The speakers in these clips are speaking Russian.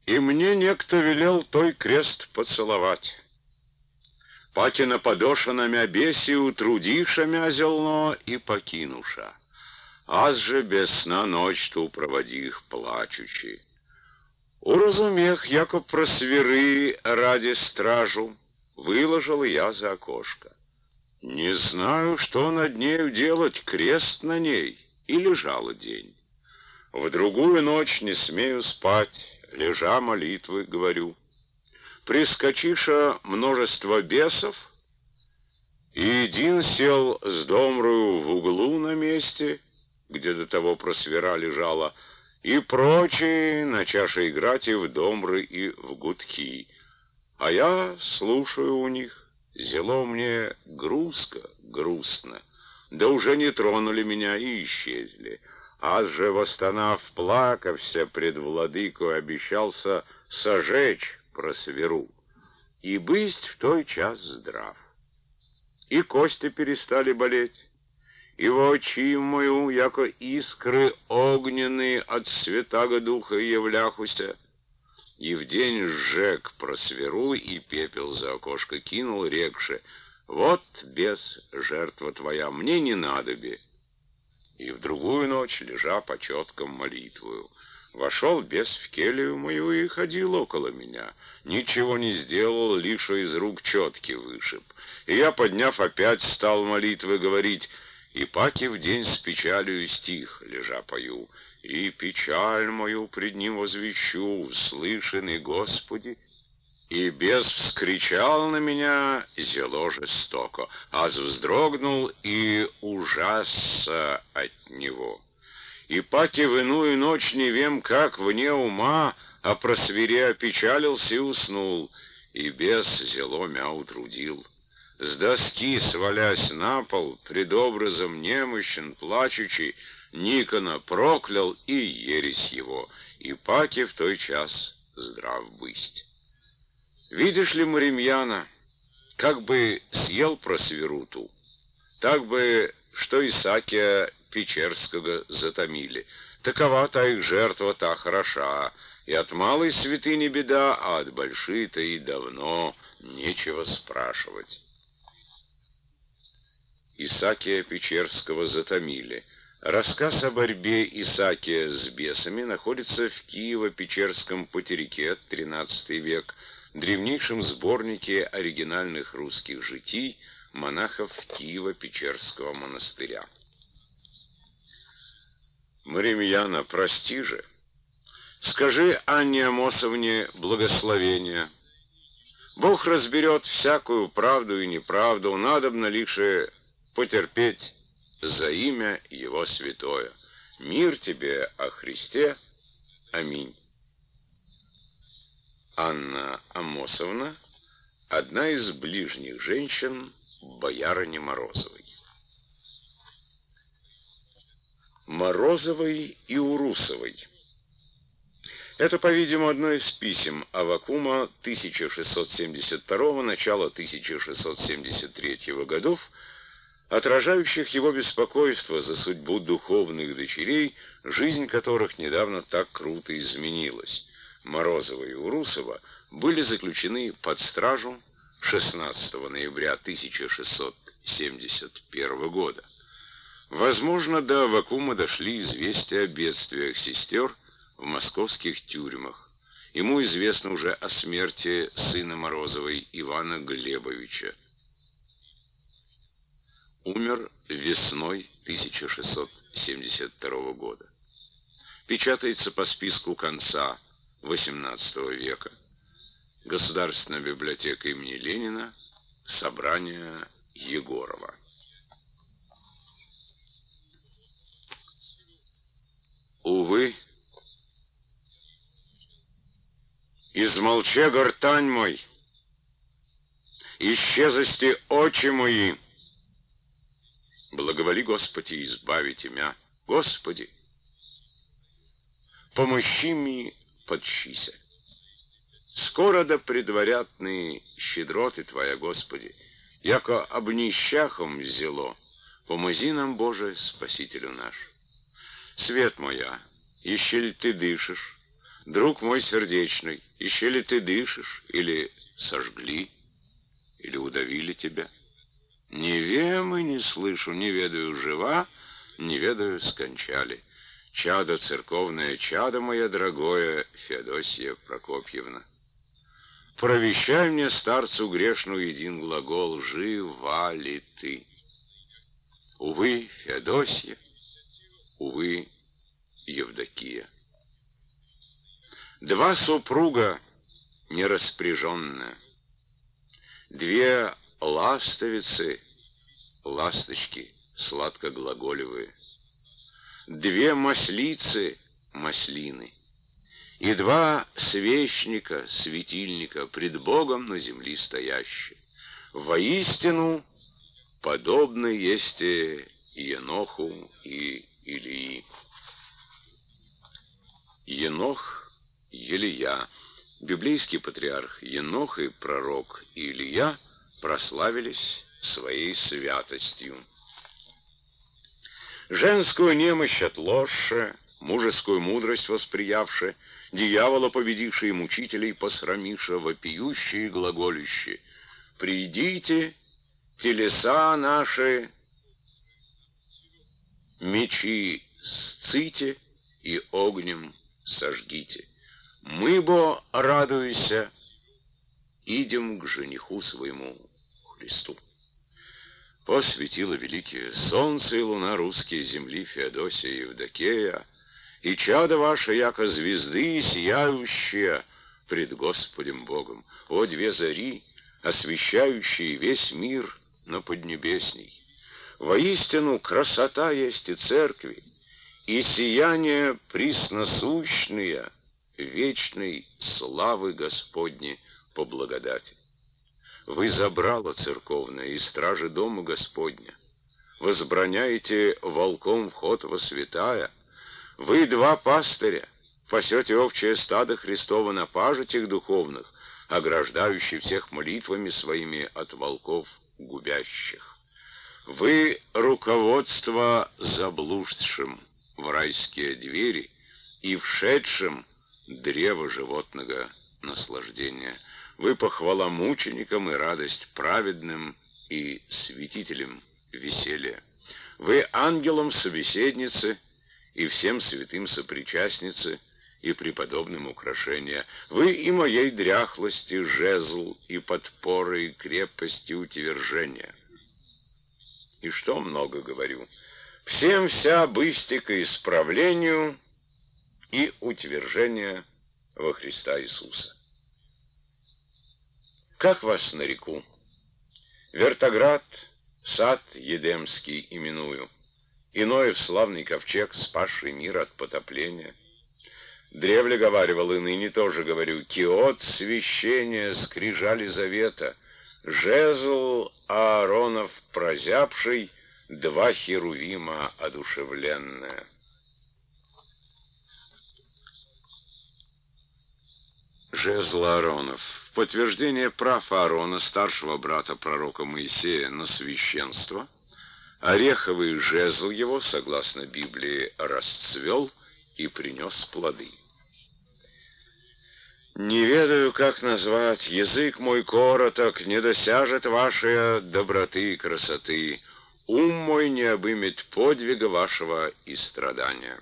И мне некто велел той крест поцеловать. Пакина подошванами обеси, утрудиша мя зелно и покинуша. Аз же без сна ночь ту проводих плачучи. Уразумех, яко про свиры ради стражу, выложил я за окошко. Не знаю, что над нею делать, крест на ней, и лежала день. В другую ночь не смею спать, лежа молитвы говорю. Прискочиша множество бесов, и един сел с домрою в углу на месте, где до того просвира лежала, и прочие начаша играть и в домры, и в гудки. А я слушаю у них, зело мне грустно, да уже не тронули меня и исчезли. Аз же, восстанав, плакався пред владыку, обещался сожечь просверу, и бысть в той час здрав. И кости перестали болеть, и в очи мою, яко искры огненные от святаго духа являхуся, и в день сжег просверу, и пепел за окошко кинул, рекше: вот, бес, жертва твоя, мне не надоби. И в другую ночь, лежа по четкам молитвою, вошел бес в келью мою и ходил около меня. Ничего не сделал, лишь из рук четки вышиб. И я, подняв, опять стал молитвы говорить, и паки в день с печалью стих, лежа пою. И печаль мою пред ним возвещу, услышанный Господи. И бес вскричал на меня зело жестоко, аз вздрогнул и ужасся от него. И паки в иную ночь не вем, как вне ума, а про свире опечалился и уснул, и бес зело мя утрудил. С доски, свалясь на пол, пред образом немощен, плачучий, Никона проклял и ересь его, и паки в той час здрав бысть. Видишь ли, Маримьяна, как бы съел просверу ту, так бы, что Исакия Печерского затомили. Такова та их жертва, та хороша, и от малой святыни беда, а от большой-то и давно нечего спрашивать. Исакия Печерского затомили. Рассказ о борьбе Исакия с бесами находится в Киево-Печерском потерике, XIII век, древнейшем сборнике оригинальных русских житий монахов Киево-Печерского монастыря. Маримьяна, прости же, скажи Анне Амосовне благословения. Бог разберет всякую правду и неправду, надобно лишь потерпеть за имя Его святое. Мир тебе о Христе. Аминь. Анна Амосовна, одна из ближних женщин боярыни Морозовой. Морозовой и Урусовой. Это, по-видимому, одно из писем Аввакума 1672 начала 1673 годов, отражающих его беспокойство за судьбу духовных дочерей, жизнь которых недавно так круто изменилась. Морозова и Урусова были заключены под стражу 16 ноября 1671 года. Возможно, до Аввакума дошли известия о бедствиях сестер в московских тюрьмах. Ему известно уже о смерти сына Морозовой Ивана Глебовича. Умер весной 1672 года. Печатается по списку конца XVIII века. Государственная библиотека имени Ленина, собрание Егорова. Увы, измолче гортань мой, исчезости очи мои. Благоволи, Господи, избавите мя, Господи, помощи ми, подщися. Скоро да предварятны щедроты Твоя, Господи, яко об нищахом зело, помози нам, Боже, Спасителю наш. Свет моя, еще ли Ты дышишь, друг мой сердечный, еще ли ты дышишь, или сожгли, или удавили тебя? Не вем и не слышу, не ведаю, жива, не ведаю, скончали. Чадо церковное, чадо мое дорогое, Феодосия Прокопьевна. Провещай мне, старцу грешную, един глагол, жива ли ты? Увы, Феодосия, увы, Евдокия. Два супруга нераспряженные, две ластовицы, ласточки сладкоглаголевые, две маслицы, маслины, и два свечника, светильника, пред Богом на земли стоящие. Воистину, подобны есть Еноху и Илии. Енох, Елия, библейский патриарх Енох и пророк Илия прославились своей святостью. Женскую немощь отложше, мужескую мудрость восприявши, дьявола победившие мучителей посрамиша, вопиющие глаголющие: «Придите, телеса наши, мечи сците и огнем сожгите. Мы, бо, радуйся, идем к жениху своему Христу». Посветило великие солнце и луна русские земли Феодосия и Евдокия, и чадо ваше, яко звезды сияющие пред Господем Богом. О, две зари, освещающие весь мир на поднебесней! Воистину, красота есть и церкви, и сияние присносущные вечной славы Господней по благодати. Вы забрало церковное и стражи дома Господня, возбраняете волком вход во святая. Вы, два пастыря, пасете овчее стадо Христово на пажитях духовных, ограждающие всех молитвами своими от волков губящих. Вы руководство заблудшим в райские двери и вшедшим древо животного наслаждения. Вы похвала мученикам и радость праведным и святителям веселья. Вы ангелам собеседницы и всем святым сопричастницы и преподобным украшения. Вы и моей дряхлости жезл и подпоры и крепости утверждения. И что много говорю, всем вся быстика исправлению и утверждения во Христа Иисуса. Как вас нареку? Вертоград, сад Едемский именую, иное в славный ковчег, спасший мир от потопления. Древле говаривал, и ныне тоже говорю: киот священия, скрижали завета, жезл Ааронов прозябший, два херувима одушевленные. Жезл Ааронов. В подтверждение прав Аарона, старшего брата пророка Моисея, на священство, ореховый жезл его, согласно Библии, расцвел и принес плоды. Не ведаю, как назвать, язык мой короток, не досяжет вашей доброты и красоты, ум мой не обымет подвига вашего и страдания.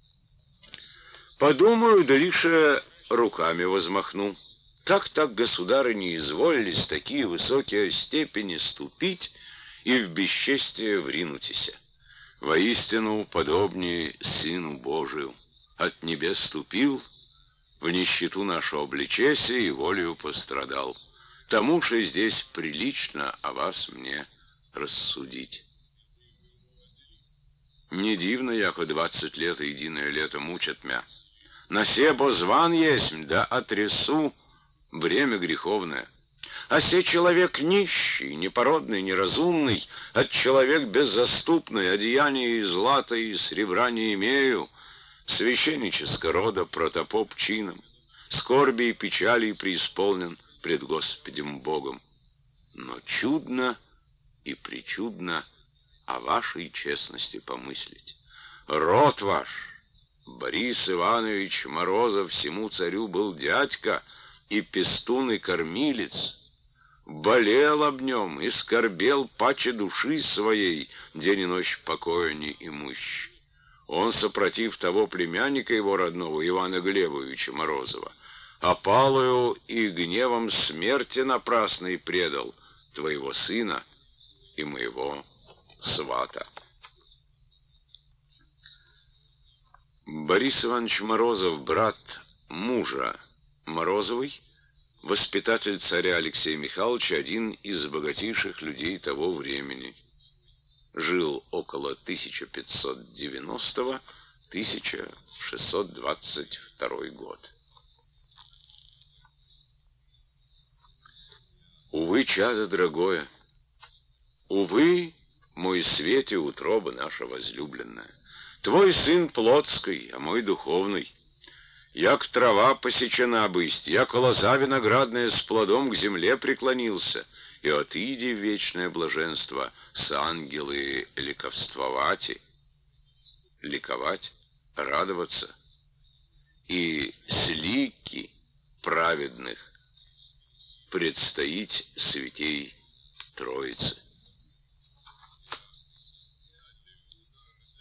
Подумаю, да лишь руками возмахну. Как так, государы, не изволились такие высокие степени ступить и в бесчестие вринутися? Воистину, подобнее Сыну Божию, от небес ступил, в нищету нашу обличеся и волею пострадал. Тому же здесь прилично о вас мне рассудить. Не дивно, яко 20 лет и единое лето мучат мя. На себо зван есмь, да отрясу бремя греховное. А се человек нищий, непородный, неразумный, от человек беззаступный, одеяния и злата и сребра не имею, священнического рода протопоп чином, скорби и печали преисполнен пред Господем Богом. Но чудно и причудно о вашей честности помыслить. Род ваш Борис Иванович Морозов всему царю был дядька, и пестун, и кормилец. Болел об нем и скорбел паче души своей, день и ночь покоя не имущ. Он, сопротив того племянника его родного, Ивана Глебовича Морозова, опалою и гневом смерти напрасной предал твоего сына и моего свата. Борис Иванович Морозов, брат мужа Морозовой, воспитатель царя Алексея Михайловича, один из богатейших людей того времени. Жил около 1590-1622 год. Увы, чадо дорогое, увы, мой свете утроба наша возлюбленная, твой сын плотской, а мой духовный. Як трава посечена бысть, як лоза виноградная с плодом к земле преклонился, и отыди в вечное блаженство с ангелы ликовствовати, ликовать, радоваться, и с лики праведных предстоить святей Троицы.